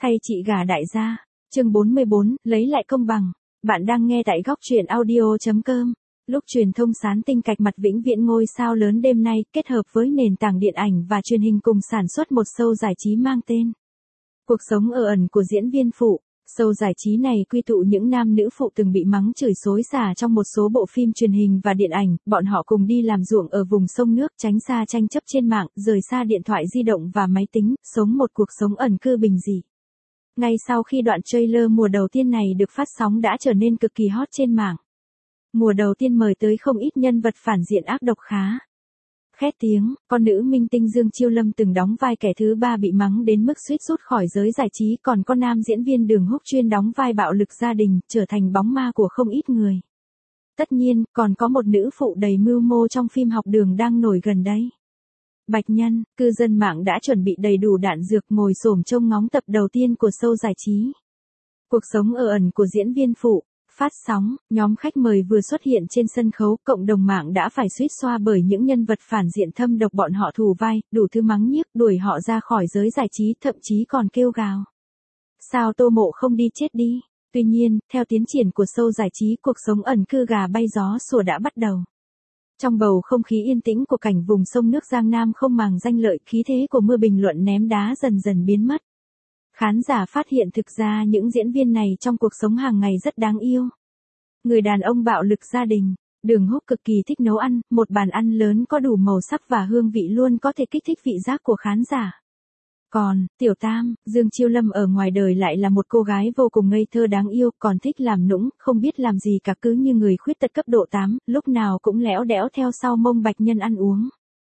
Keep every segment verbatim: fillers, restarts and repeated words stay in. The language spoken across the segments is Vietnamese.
Thay chị gả đại gia. Chương bốn mươi bốn, lấy lại công bằng. Bạn đang nghe tại góc truyện audio chấm com. Lúc truyền thông sán tinh cạch mặt vĩnh viễn ngôi sao lớn đêm nay kết hợp với nền tảng điện ảnh và truyền hình cùng sản xuất một show giải trí mang tên Cuộc sống ở ẩn của diễn viên phụ. Show giải trí này quy tụ những nam nữ phụ từng bị mắng chửi xối xả trong một số bộ phim truyền hình và điện ảnh, bọn họ cùng đi làm ruộng ở vùng sông nước, tránh xa tranh chấp trên mạng, rời xa điện thoại di động và máy tính, sống một cuộc sống ẩn cư bình dị. Ngay sau khi đoạn trailer mùa đầu tiên này được phát sóng đã trở nên cực kỳ hot trên mạng. Mùa đầu tiên mời tới không ít nhân vật phản diện ác độc khá khét tiếng, con nữ minh tinh Dương Chiêu Lâm từng đóng vai kẻ thứ ba bị mắng đến mức suýt rút khỏi giới giải trí, còn con nam diễn viên Đường Húc chuyên đóng vai bạo lực gia đình, trở thành bóng ma của không ít người. Tất nhiên, còn có một nữ phụ đầy mưu mô trong phim Học Đường đang nổi gần đây. Bạch Nhân, cư dân mạng đã chuẩn bị đầy đủ đạn dược ngồi xổm trông ngóng tập đầu tiên của show giải trí. Cuộc sống ở ẩn của diễn viên phụ. Phát sóng, nhóm khách mời vừa xuất hiện trên sân khấu, cộng đồng mạng đã phải suýt xoa bởi những nhân vật phản diện thâm độc bọn họ thù vai, đủ thứ mắng nhiếc, đuổi họ ra khỏi giới giải trí, thậm chí còn kêu gào. Sao Tô Mộ không đi chết đi? Tuy nhiên, theo tiến triển của show giải trí, cuộc sống ẩn cư gà bay gió sủa đã bắt đầu. Trong bầu không khí yên tĩnh của cảnh vùng sông nước Giang Nam không màng danh lợi, khí thế của mưa bình luận ném đá dần dần biến mất. Khán giả phát hiện thực ra những diễn viên này trong cuộc sống hàng ngày rất đáng yêu. Người đàn ông bạo lực gia đình, Đường Húc cực kỳ thích nấu ăn, một bàn ăn lớn có đủ màu sắc và hương vị luôn có thể kích thích vị giác của khán giả. Còn, Tiểu Tam, Dương Chiêu Lâm ở ngoài đời lại là một cô gái vô cùng ngây thơ đáng yêu, còn thích làm nũng, không biết làm gì cả, cứ như người khuyết tật cấp độ tám, lúc nào cũng lẽo đẽo theo sau mông Bạch Nhân ăn uống.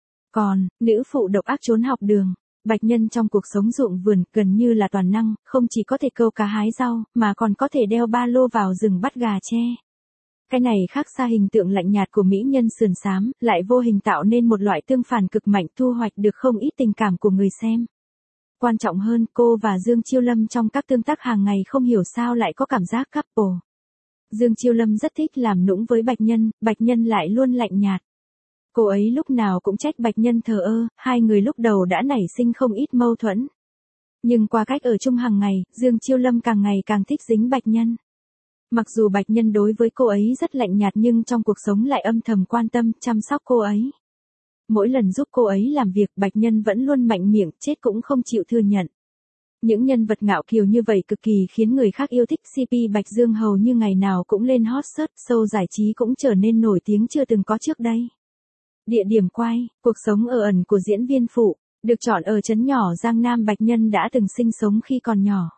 Còn, nữ phụ độc ác trốn học đường. Bạch Nhân trong cuộc sống ruộng vườn, gần như là toàn năng, không chỉ có thể câu cá hái rau, mà còn có thể đeo ba lô vào rừng bắt gà tre. Cái này khác xa hình tượng lạnh nhạt của mỹ nhân sườn xám, lại vô hình tạo nên một loại tương phản cực mạnh, thu hoạch được không ít tình cảm của người xem. Quan trọng hơn, cô và Dương Chiêu Lâm trong các tương tác hàng ngày không hiểu sao lại có cảm giác couple. Dương Chiêu Lâm rất thích làm nũng với Bạch Nhân, Bạch Nhân lại luôn lạnh nhạt. Cô ấy lúc nào cũng trách Bạch Nhân thờ ơ, hai người lúc đầu đã nảy sinh không ít mâu thuẫn. Nhưng qua cách ở chung hàng ngày, Dương Chiêu Lâm càng ngày càng thích dính Bạch Nhân. Mặc dù Bạch Nhân đối với cô ấy rất lạnh nhạt nhưng trong cuộc sống lại âm thầm quan tâm, chăm sóc cô ấy. Mỗi lần giúp cô ấy làm việc, Bạch Nhân vẫn luôn mạnh miệng, chết cũng không chịu thừa nhận. Những nhân vật ngạo kiều như vậy cực kỳ khiến người khác yêu thích, xê pê Bạch Dương hầu như ngày nào cũng lên hot search, show giải trí cũng trở nên nổi tiếng chưa từng có trước đây. Địa điểm quay, cuộc sống ở ẩn của diễn viên phụ, được chọn ở trấn nhỏ Giang Nam. Bạch Nhân đã từng sinh sống khi còn nhỏ.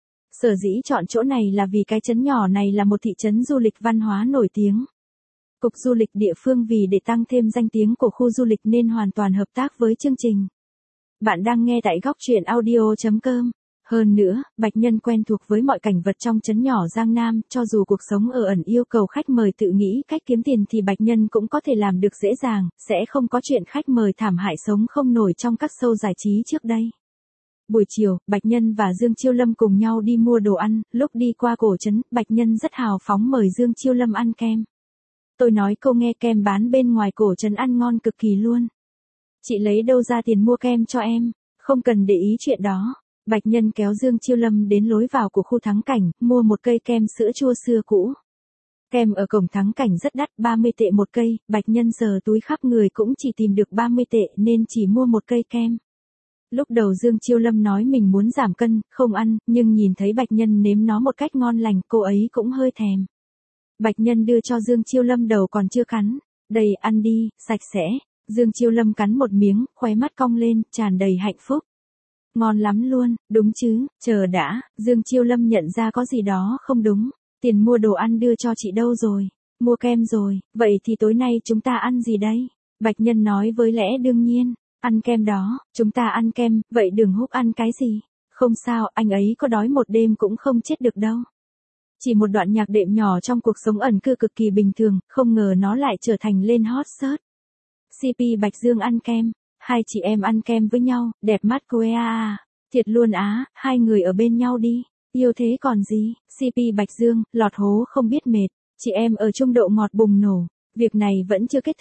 Sở dĩ chọn chỗ này là vì cái trấn nhỏ này là một thị trấn du lịch văn hóa nổi tiếng. Cục du lịch địa phương vì để tăng thêm danh tiếng của khu du lịch nên hoàn toàn hợp tác với chương trình. Bạn đang nghe tại góc truyện audio chấm com. Hơn nữa, Bạch Nhân quen thuộc với mọi cảnh vật trong trấn nhỏ Giang Nam, cho dù cuộc sống ở ẩn yêu cầu khách mời tự nghĩ cách kiếm tiền thì Bạch Nhân cũng có thể làm được dễ dàng, sẽ không có chuyện khách mời thảm hại sống không nổi trong các show giải trí trước đây. Buổi chiều, Bạch Nhân và Dương Chiêu Lâm cùng nhau đi mua đồ ăn, lúc đi qua cổ trấn, Bạch Nhân rất hào phóng mời Dương Chiêu Lâm ăn kem. Tôi nói cô nghe, kem bán bên ngoài cổ trấn ăn ngon cực kỳ luôn. Chị lấy đâu ra tiền mua kem cho em, không cần để ý chuyện đó. Bạch Nhân kéo Dương Chiêu Lâm đến lối vào của khu thắng cảnh, mua một cây kem sữa chua xưa cũ. Kem ở cổng thắng cảnh rất đắt, ba mươi tệ một cây, Bạch Nhân giờ túi khắp người cũng chỉ tìm được ba mươi tệ nên chỉ mua một cây kem. Lúc đầu Dương Chiêu Lâm nói mình muốn giảm cân, không ăn, nhưng nhìn thấy Bạch Nhân nếm nó một cách ngon lành, cô ấy cũng hơi thèm. Bạch Nhân đưa cho Dương Chiêu Lâm đầu còn chưa cắn. Đây, ăn đi, sạch sẽ. Dương Chiêu Lâm cắn một miếng, khóe mắt cong lên, tràn đầy hạnh phúc. Ngon lắm luôn, đúng chứ, chờ đã, Dương Chiêu Lâm nhận ra có gì đó không đúng. Tiền mua đồ ăn đưa cho chị đâu rồi? Mua kem rồi, vậy thì tối nay chúng ta ăn gì đây? Bạch Nhân nói với lẽ đương nhiên, ăn kem đó, chúng ta ăn kem, vậy Đường Húc ăn cái gì? Không sao, anh ấy có đói một đêm cũng không chết được đâu. Chỉ một đoạn nhạc đệm nhỏ trong cuộc sống ẩn cư cực kỳ bình thường, không ngờ nó lại trở thành lên hot search. xê pê Bạch Dương ăn kem. Hai chị em ăn kem với nhau, đẹp mắt cô e à. Thiệt luôn á, hai người ở bên nhau đi. Yêu thế còn gì, xê pê Bạch Dương, lọt hố không biết mệt. Chị em ở chung độ ngọt bùng nổ. Việc này vẫn chưa kết thúc.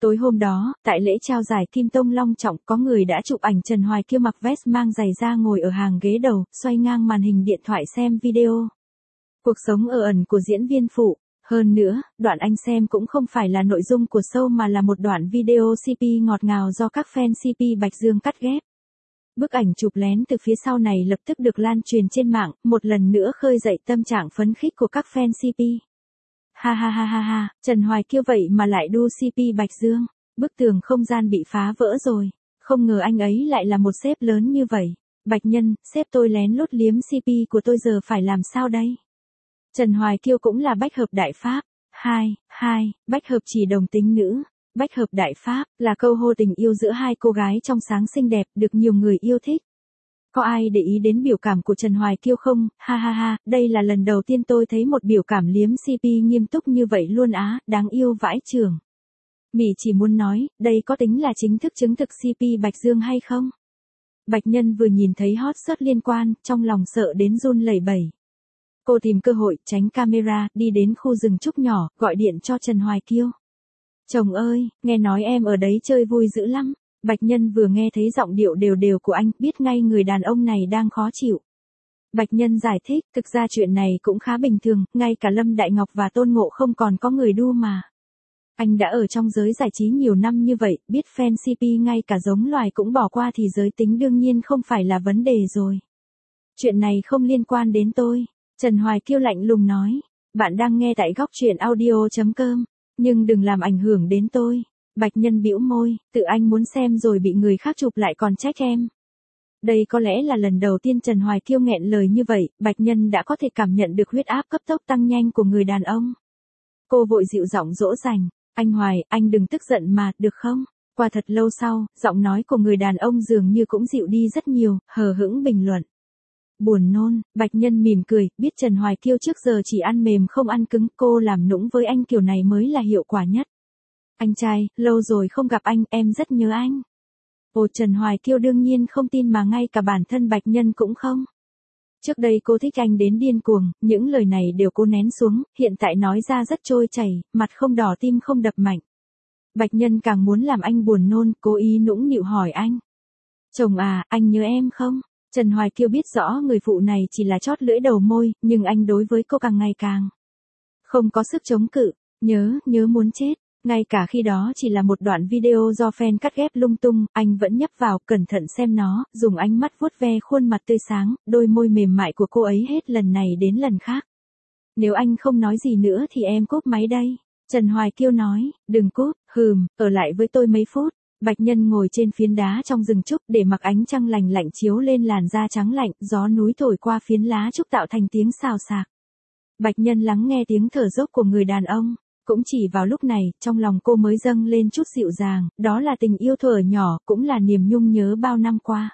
Tối hôm đó, tại lễ trao giải Kim Tông long trọng, có người đã chụp ảnh Trần Hoài Kiêu mặc vest mang giày da ngồi ở hàng ghế đầu, xoay ngang màn hình điện thoại xem video. Cuộc sống ở ẩn của diễn viên phụ. Hơn nữa, đoạn anh xem cũng không phải là nội dung của show mà là một đoạn video xê pê ngọt ngào do các fan xê pê Bạch Dương cắt ghép. Bức ảnh chụp lén từ phía sau này lập tức được lan truyền trên mạng, một lần nữa khơi dậy tâm trạng phấn khích của các fan xê pê. Ha ha ha ha ha, Trần Hoài Kiêu vậy mà lại đu xê pê Bạch Dương, bức tường không gian bị phá vỡ rồi, không ngờ anh ấy lại là một sếp lớn như vậy. Bạch Nhân, sếp tôi lén lút liếm xê pê của tôi giờ phải làm sao đây? Trần Hoài Kiêu cũng là bách hợp đại pháp. Hai, hai, bách hợp chỉ đồng tính nữ. Bách hợp đại pháp là câu hô tình yêu giữa hai cô gái trong sáng xinh đẹp được nhiều người yêu thích. Có ai để ý đến biểu cảm của Trần Hoài Kiêu không? Ha ha ha, đây là lần đầu tiên tôi thấy một biểu cảm liếm xê pê nghiêm túc như vậy luôn á, đáng yêu vãi chưởng. Mỉ chỉ muốn nói, đây có tính là chính thức chứng thực xê pê Bạch Dương hay không? Bạch Nhân vừa nhìn thấy hot search liên quan, trong lòng sợ đến run lẩy bẩy. Cô tìm cơ hội, tránh camera, đi đến khu rừng trúc nhỏ, gọi điện cho Trần Hoài Kiêu. Chồng ơi, nghe nói em ở đấy chơi vui dữ lắm. Bạch Nhân vừa nghe thấy giọng điệu đều đều của anh, biết ngay người đàn ông này đang khó chịu. Bạch Nhân giải thích, thực ra chuyện này cũng khá bình thường, ngay cả Lâm Đại Ngọc và Tôn Ngộ không còn có người đua mà. Anh đã ở trong giới giải trí nhiều năm như vậy, biết fan xê pê ngay cả giống loài cũng bỏ qua thì giới tính đương nhiên không phải là vấn đề rồi. Chuyện này không liên quan đến tôi. Trần Hoài Kiêu lạnh lùng nói, bạn đang nghe tại góc truyện audio chấm com, nhưng đừng làm ảnh hưởng đến tôi. Bạch Nhân bĩu môi, tự anh muốn xem rồi bị người khác chụp lại còn trách em. Đây có lẽ là lần đầu tiên Trần Hoài Kiêu nghẹn lời như vậy, Bạch Nhân đã có thể cảm nhận được huyết áp cấp tốc tăng nhanh của người đàn ông. Cô vội dịu giọng dỗ dành, anh Hoài, anh đừng tức giận mà, được không? Qua thật lâu sau, giọng nói của người đàn ông dường như cũng dịu đi rất nhiều, hờ hững bình luận. Buồn nôn, Bạch Nhân mỉm cười, biết Trần Hoài Kiêu trước giờ chỉ ăn mềm không ăn cứng, cô làm nũng với anh kiểu này mới là hiệu quả nhất. Anh trai, lâu rồi không gặp anh, em rất nhớ anh. Ồ, Trần Hoài Kiêu đương nhiên không tin mà ngay cả bản thân Bạch Nhân cũng không. Trước đây cô thích anh đến điên cuồng, những lời này đều cô nén xuống, hiện tại nói ra rất trôi chảy, mặt không đỏ tim không đập mạnh. Bạch Nhân càng muốn làm anh buồn nôn, cố ý nũng nịu hỏi anh. Chồng à, anh nhớ em không? Trần Hoài Kiêu biết rõ người phụ này chỉ là chót lưỡi đầu môi, nhưng anh đối với cô càng ngày càng không có sức chống cự, nhớ, nhớ muốn chết. Ngay cả khi đó chỉ là một đoạn video do fan cắt ghép lung tung, anh vẫn nhấp vào, cẩn thận xem nó, dùng ánh mắt vuốt ve khuôn mặt tươi sáng, đôi môi mềm mại của cô ấy hết lần này đến lần khác. Nếu anh không nói gì nữa thì em cúp máy đây. Trần Hoài Kiêu nói, đừng cúp, hừm, ở lại với tôi mấy phút. Bạch Nhân ngồi trên phiến đá trong rừng trúc để mặc ánh trăng lành lạnh chiếu lên làn da trắng lạnh, gió núi thổi qua phiến lá trúc tạo thành tiếng xào xạc. Bạch Nhân lắng nghe tiếng thở dốc của người đàn ông. Cũng chỉ vào lúc này, trong lòng cô mới dâng lên chút dịu dàng, đó là tình yêu thuở nhỏ, cũng là niềm nhung nhớ bao năm qua.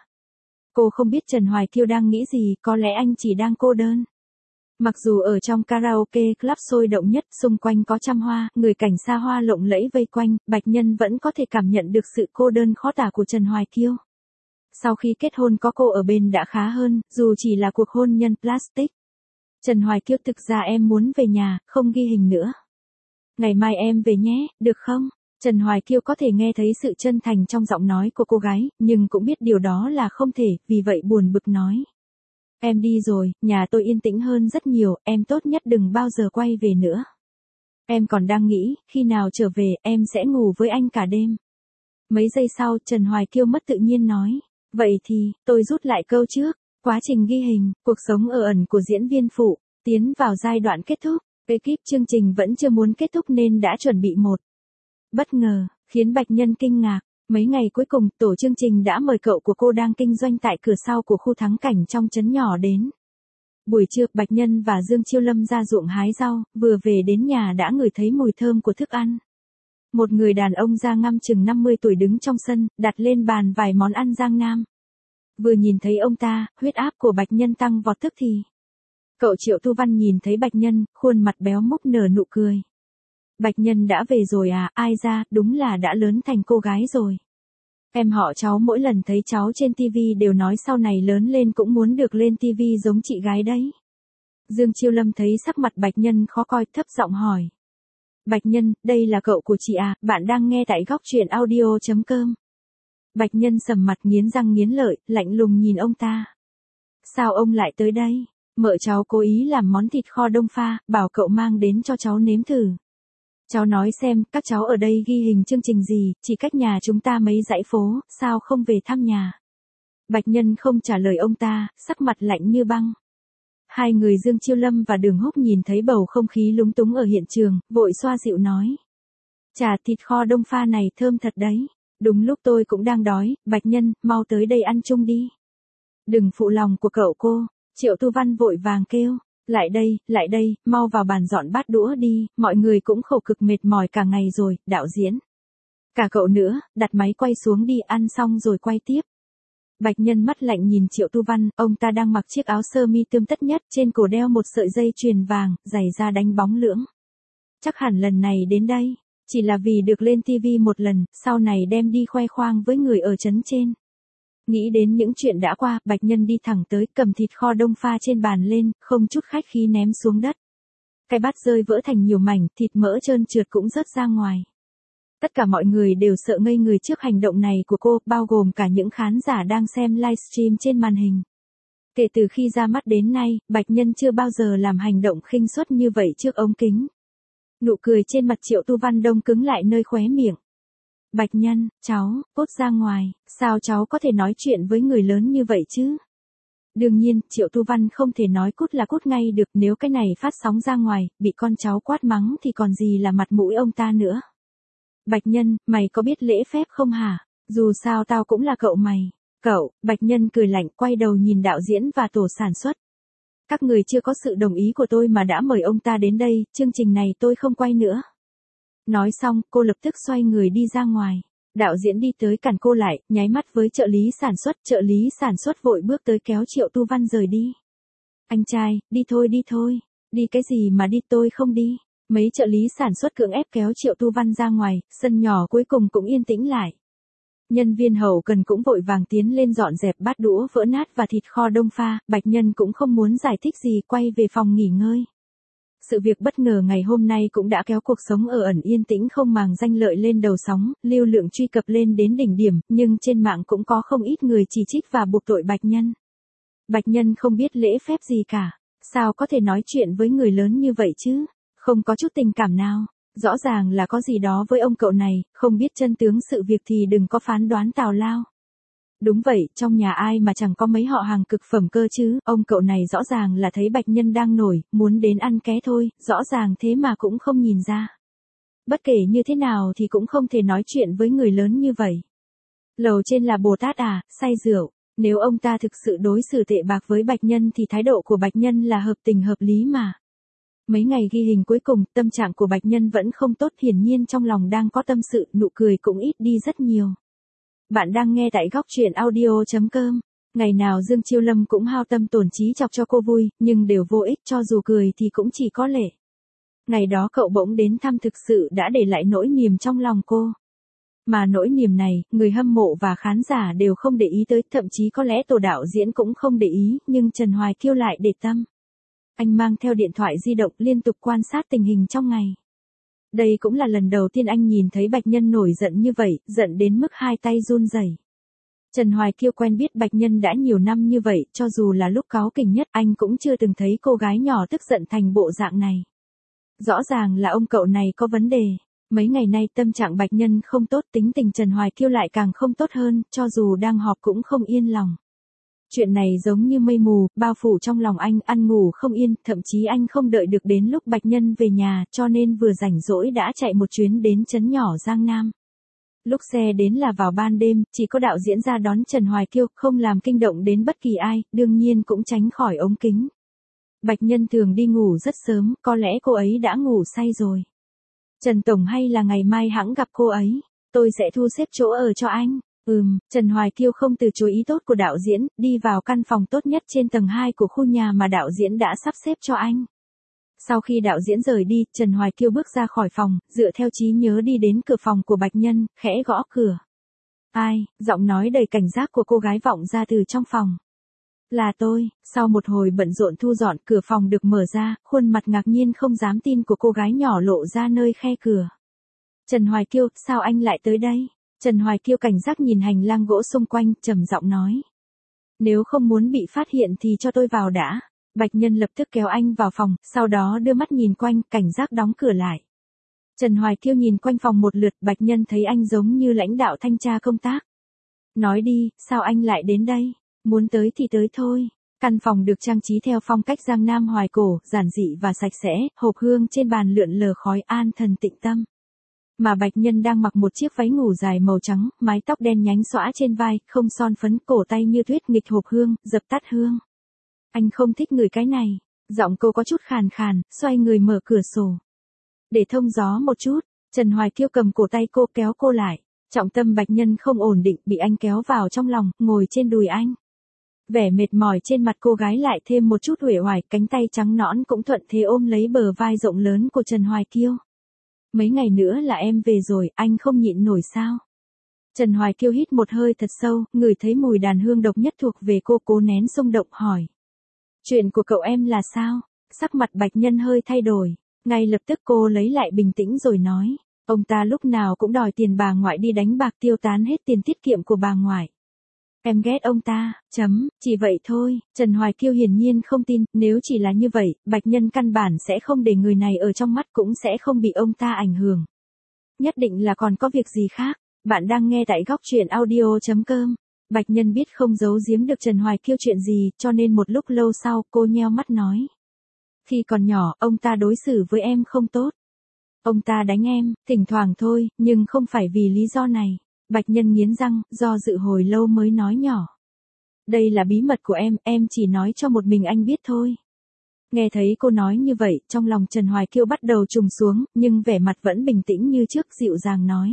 Cô không biết Trần Hoài Kiêu đang nghĩ gì, có lẽ anh chỉ đang cô đơn. Mặc dù ở trong karaoke club sôi động nhất, xung quanh có trăm hoa, người cảnh xa hoa lộng lẫy vây quanh, Bạch Nhân vẫn có thể cảm nhận được sự cô đơn khó tả của Trần Hoài Kiêu. Sau khi kết hôn có cô ở bên đã khá hơn, dù chỉ là cuộc hôn nhân plastic. Trần Hoài Kiêu, thực ra em muốn về nhà, không ghi hình nữa. Ngày mai em về nhé, được không? Trần Hoài Kiêu có thể nghe thấy sự chân thành trong giọng nói của cô gái, nhưng cũng biết điều đó là không thể, vì vậy buồn bực nói. Em đi rồi, nhà tôi yên tĩnh hơn rất nhiều, em tốt nhất đừng bao giờ quay về nữa. Em còn đang nghĩ, khi nào trở về, em sẽ ngủ với anh cả đêm. Mấy giây sau, Trần Hoài Kiêu mất tự nhiên nói. Vậy thì, tôi rút lại câu trước, quá trình ghi hình, cuộc sống ở ẩn của diễn viên phụ, tiến vào giai đoạn kết thúc. Ekip chương trình vẫn chưa muốn kết thúc nên đã chuẩn bị một bất ngờ, khiến Bạch Nhân kinh ngạc. Mấy ngày cuối cùng, tổ chương trình đã mời cậu của cô đang kinh doanh tại cửa sau của khu thắng cảnh trong trấn nhỏ đến. Buổi trưa, Bạch Nhân và Dương Chiêu Lâm ra ruộng hái rau, vừa về đến nhà đã ngửi thấy mùi thơm của thức ăn. Một người đàn ông da ngăm chừng năm mươi tuổi đứng trong sân, đặt lên bàn vài món ăn Giang Nam. Vừa nhìn thấy ông ta, huyết áp của Bạch Nhân tăng vọt tức thì. Cậu Triệu Tu Văn nhìn thấy Bạch Nhân, khuôn mặt béo múc nở nụ cười. Bạch Nhân đã về rồi à, ai ra, đúng là đã lớn thành cô gái rồi. Em họ cháu mỗi lần thấy cháu trên tivi đều nói sau này lớn lên cũng muốn được lên tivi giống chị gái đấy. Dương Chiêu Lâm thấy sắc mặt Bạch Nhân khó coi, thấp giọng hỏi. Bạch Nhân, đây là cậu của chị à, bạn đang nghe tại góc truyện audio.com. Bạch Nhân sầm mặt nghiến răng nghiến lợi, lạnh lùng nhìn ông ta. Sao ông lại tới đây? Mợ cháu cố ý làm món thịt kho đông pha, bảo cậu mang đến cho cháu nếm thử. Cháu nói xem, các cháu ở đây ghi hình chương trình gì, chỉ cách nhà chúng ta mấy dãy phố, sao không về thăm nhà? Bạch Nhân không trả lời ông ta, sắc mặt lạnh như băng. Hai người Dương Chiêu Lâm và Đường Húc nhìn thấy bầu không khí lúng túng ở hiện trường, vội xoa dịu nói. Chà, thịt kho đông pha này thơm thật đấy. Đúng lúc tôi cũng đang đói, Bạch Nhân, mau tới đây ăn chung đi. Đừng phụ lòng của cậu cô, Triệu Tu Văn vội vàng kêu. Lại đây, lại đây, mau vào bàn dọn bát đũa đi, mọi người cũng khổ cực mệt mỏi cả ngày rồi, đạo diễn. Cả cậu nữa, đặt máy quay xuống đi, ăn xong rồi quay tiếp. Bạch Nhân mắt lạnh nhìn Triệu Tu Văn, ông ta đang mặc chiếc áo sơ mi tươm tất nhất, trên cổ đeo một sợi dây chuyền vàng, giày da đánh bóng lưỡng. Chắc hẳn lần này đến đây, chỉ là vì được lên ti vi một lần, sau này đem đi khoe khoang với người ở trấn trên. Nghĩ đến những chuyện đã qua, Bạch Nhân đi thẳng tới, cầm thịt kho đông pha trên bàn lên, không chút khách khí ném xuống đất. Cái bát rơi vỡ thành nhiều mảnh, thịt mỡ trơn trượt cũng rớt ra ngoài. Tất cả mọi người đều sợ ngây người trước hành động này của cô, bao gồm cả những khán giả đang xem livestream trên màn hình. Kể từ khi ra mắt đến nay, Bạch Nhân chưa bao giờ làm hành động khinh suất như vậy trước ống kính. Nụ cười trên mặt Triệu Tu Văn đông cứng lại nơi khóe miệng. Bạch Nhân, cháu, cút ra ngoài, sao cháu có thể nói chuyện với người lớn như vậy chứ? Đương nhiên, Triệu Tu Văn không thể nói cút là cút ngay được, nếu cái này phát sóng ra ngoài, bị con cháu quát mắng thì còn gì là mặt mũi ông ta nữa. Bạch Nhân, mày có biết lễ phép không hả? Dù sao tao cũng là cậu mày. Cậu, Bạch Nhân cười lạnh, quay đầu nhìn đạo diễn và tổ sản xuất. Các người chưa có sự đồng ý của tôi mà đã mời ông ta đến đây, chương trình này tôi không quay nữa. Nói xong, cô lập tức xoay người đi ra ngoài. Đạo diễn đi tới cản cô lại, nháy mắt với trợ lý sản xuất, trợ lý sản xuất vội bước tới kéo Triệu Tu Văn rời đi. Anh trai, đi thôi đi thôi. Đi cái gì mà đi, tôi không đi. Mấy trợ lý sản xuất cưỡng ép kéo Triệu Tu Văn ra ngoài, sân nhỏ cuối cùng cũng yên tĩnh lại. Nhân viên hậu cần cũng vội vàng tiến lên dọn dẹp bát đũa vỡ nát và thịt kho đông pha, Bạch Nhân cũng không muốn giải thích gì, quay về phòng nghỉ ngơi. Sự việc bất ngờ ngày hôm nay cũng đã kéo cuộc sống ở ẩn yên tĩnh không màng danh lợi lên đầu sóng, lưu lượng truy cập lên đến đỉnh điểm, nhưng trên mạng cũng có không ít người chỉ trích và buộc tội Bạch Nhân. Bạch Nhân không biết lễ phép gì cả, sao có thể nói chuyện với người lớn như vậy chứ? Không có chút tình cảm nào, rõ ràng là có gì đó với ông cậu này, không biết chân tướng sự việc thì đừng có phán đoán tào lao. Đúng vậy, trong nhà ai mà chẳng có mấy họ hàng cực phẩm cơ chứ, ông cậu này rõ ràng là thấy Bạch Nhân đang nổi, muốn đến ăn ké thôi, rõ ràng thế mà cũng không nhìn ra. Bất kể như thế nào thì cũng không thể nói chuyện với người lớn như vậy. Lầu trên là Bồ Tát à, say rượu, nếu ông ta thực sự đối xử tệ bạc với Bạch Nhân thì thái độ của Bạch Nhân là hợp tình hợp lý mà. Mấy ngày ghi hình cuối cùng, tâm trạng của Bạch Nhân vẫn không tốt, hiển nhiên trong lòng đang có tâm sự, nụ cười cũng ít đi rất nhiều. Bạn đang nghe tại góc truyện audio.com. Ngày nào Dương Chiêu Lâm cũng hao tâm tổn trí chọc cho cô vui, nhưng đều vô ích, cho dù cười thì cũng chỉ có lệ. Ngày đó cậu bỗng đến thăm thực sự đã để lại nỗi niềm trong lòng cô. Mà nỗi niềm này, người hâm mộ và khán giả đều không để ý tới, thậm chí có lẽ tổ đạo diễn cũng không để ý, nhưng Trần Hoài Kiêu lại để tâm. Anh mang theo điện thoại di động liên tục quan sát tình hình trong ngày. Đây cũng là lần đầu tiên anh nhìn thấy Bạch Nhân nổi giận như vậy, giận đến mức hai tay run rẩy. Trần Hoài Kiêu quen biết Bạch Nhân đã nhiều năm như vậy, cho dù là lúc cáu kỉnh nhất anh cũng chưa từng thấy cô gái nhỏ tức giận thành bộ dạng này. Rõ ràng là ông cậu này có vấn đề. Mấy ngày nay tâm trạng Bạch Nhân không tốt, tính tình Trần Hoài Kiêu lại càng không tốt hơn, cho dù đang họp cũng không yên lòng. Chuyện này giống như mây mù, bao phủ trong lòng anh, ăn ngủ không yên, thậm chí anh không đợi được đến lúc Bạch Nhân về nhà, cho nên vừa rảnh rỗi đã chạy một chuyến đến trấn nhỏ Giang Nam. Lúc xe đến là vào ban đêm, chỉ có đạo diễn ra đón Trần Hoài Kiêu, không làm kinh động đến bất kỳ ai, đương nhiên cũng tránh khỏi ống kính. Bạch Nhân thường đi ngủ rất sớm, có lẽ cô ấy đã ngủ say rồi. Trần Tổng hay là ngày mai hẵng gặp cô ấy, tôi sẽ thu xếp chỗ ở cho anh. Ừm, Trần Hoài Kiêu không từ chối ý tốt của đạo diễn, đi vào căn phòng tốt nhất trên tầng hai của khu nhà mà đạo diễn đã sắp xếp cho anh. Sau khi đạo diễn rời đi, Trần Hoài Kiêu bước ra khỏi phòng, dựa theo trí nhớ đi đến cửa phòng của Bạch Nhân, khẽ gõ cửa. Ai, giọng nói đầy cảnh giác của cô gái vọng ra từ trong phòng. Là tôi. Sau một hồi bận rộn thu dọn, cửa phòng được mở ra, khuôn mặt ngạc nhiên không dám tin của cô gái nhỏ lộ ra nơi khe cửa. Trần Hoài Kiêu, sao anh lại tới đây? Trần Hoài Kiêu cảnh giác nhìn hành lang gỗ xung quanh, trầm giọng nói. Nếu không muốn bị phát hiện thì cho tôi vào đã. Bạch Nhân lập tức kéo anh vào phòng, sau đó đưa mắt nhìn quanh, cảnh giác đóng cửa lại. Trần Hoài Kiêu nhìn quanh phòng một lượt, Bạch Nhân thấy anh giống như lãnh đạo thanh tra công tác. Nói đi, sao anh lại đến đây? Muốn tới thì tới thôi. Căn phòng được trang trí theo phong cách Giang Nam hoài cổ, giản dị và sạch sẽ, hộp hương trên bàn lượn lờ khói an thần tịnh tâm. Mà Bạch Nhân đang mặc một chiếc váy ngủ dài màu trắng, mái tóc đen nhánh xõa trên vai, không son phấn, cổ tay như tuyết nghịch hộp hương, dập tắt hương. Anh không thích người cái này. Giọng cô có chút khàn khàn, xoay người mở cửa sổ. Để thông gió một chút, Trần Hoài Kiêu cầm cổ tay cô kéo cô lại. Trọng tâm Bạch Nhân không ổn định, bị anh kéo vào trong lòng, ngồi trên đùi anh. Vẻ mệt mỏi trên mặt cô gái lại thêm một chút uể oải, cánh tay trắng nõn cũng thuận thế ôm lấy bờ vai rộng lớn của Trần Hoài Kiêu. Mấy ngày nữa là em về rồi, anh không nhịn nổi sao? Trần Hoài Kiêu hít một hơi thật sâu, ngửi thấy mùi đàn hương độc nhất thuộc về cô, cố nén xung động hỏi. Chuyện của cậu em là sao? Sắc mặt Bạch Nhân hơi thay đổi, ngay lập tức cô lấy lại bình tĩnh rồi nói. Ông ta lúc nào cũng đòi tiền bà ngoại đi đánh bạc, tiêu tán hết tiền tiết kiệm của bà ngoại. Em ghét ông ta, chấm, chỉ vậy thôi. Trần Hoài Kiêu hiển nhiên không tin, nếu chỉ là như vậy, Bạch Nhân căn bản sẽ không để người này ở trong mắt, cũng sẽ không bị ông ta ảnh hưởng. Nhất định là còn có việc gì khác. Bạn đang nghe tại góc truyện audio chấm com. Bạch Nhân biết không giấu giếm được Trần Hoài Kiêu chuyện gì, cho nên một lúc lâu sau, cô nheo mắt nói. Khi còn nhỏ, ông ta đối xử với em không tốt. Ông ta đánh em, thỉnh thoảng thôi, nhưng không phải vì lý do này. Bạch Nhân nghiến răng, do dự hồi lâu mới nói nhỏ. Đây là bí mật của em, em chỉ nói cho một mình anh biết thôi. Nghe thấy cô nói như vậy, trong lòng Trần Hoài Kiêu bắt đầu trùng xuống, nhưng vẻ mặt vẫn bình tĩnh như trước, dịu dàng nói.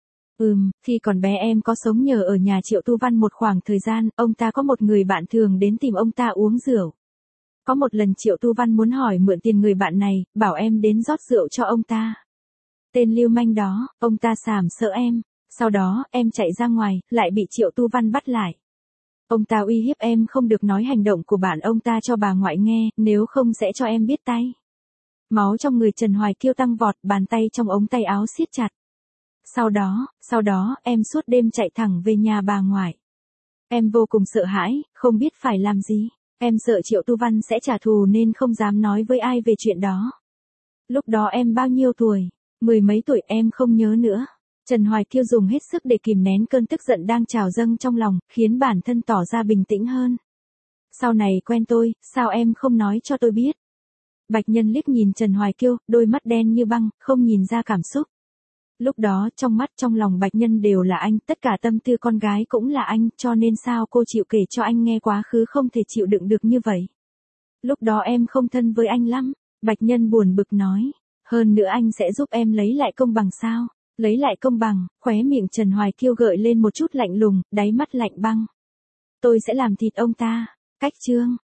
Ừm, khi còn bé em có sống nhờ ở nhà Triệu Tu Văn một khoảng thời gian, ông ta có một người bạn thường đến tìm ông ta uống rượu. Có một lần Triệu Tu Văn muốn hỏi mượn tiền người bạn này, bảo em đến rót rượu cho ông ta. Tên lưu manh đó, ông ta sàm sợ em. Sau đó, em chạy ra ngoài, lại bị Triệu Tu Văn bắt lại. Ông ta uy hiếp em không được nói hành động của bạn ông ta cho bà ngoại nghe, nếu không sẽ cho em biết tay. Máu trong người Trần Hoài Kiêu tăng vọt, bàn tay trong ống tay áo siết chặt. Sau đó, sau đó, em suốt đêm chạy thẳng về nhà bà ngoại. Em vô cùng sợ hãi, không biết phải làm gì. Em sợ Triệu Tu Văn sẽ trả thù nên không dám nói với ai về chuyện đó. Lúc đó em bao nhiêu tuổi? Mười mấy tuổi, em không nhớ nữa. Trần Hoài Kiêu dùng hết sức để kìm nén cơn tức giận đang trào dâng trong lòng, khiến bản thân tỏ ra bình tĩnh hơn. Sau này quen tôi, sao em không nói cho tôi biết? Bạch Nhân liếc nhìn Trần Hoài Kiêu, đôi mắt đen như băng, không nhìn ra cảm xúc. Lúc đó, trong mắt trong lòng Bạch Nhân đều là anh, tất cả tâm tư con gái cũng là anh, cho nên sao cô chịu kể cho anh nghe quá khứ không thể chịu đựng được như vậy. Lúc đó em không thân với anh lắm, Bạch Nhân buồn bực nói. Hơn nữa anh sẽ giúp em lấy lại công bằng sao? Lấy lại công bằng, khóe miệng Trần Hoài Kiêu gợi lên một chút lạnh lùng, đáy mắt lạnh băng. Tôi sẽ làm thịt ông ta. Cách chương.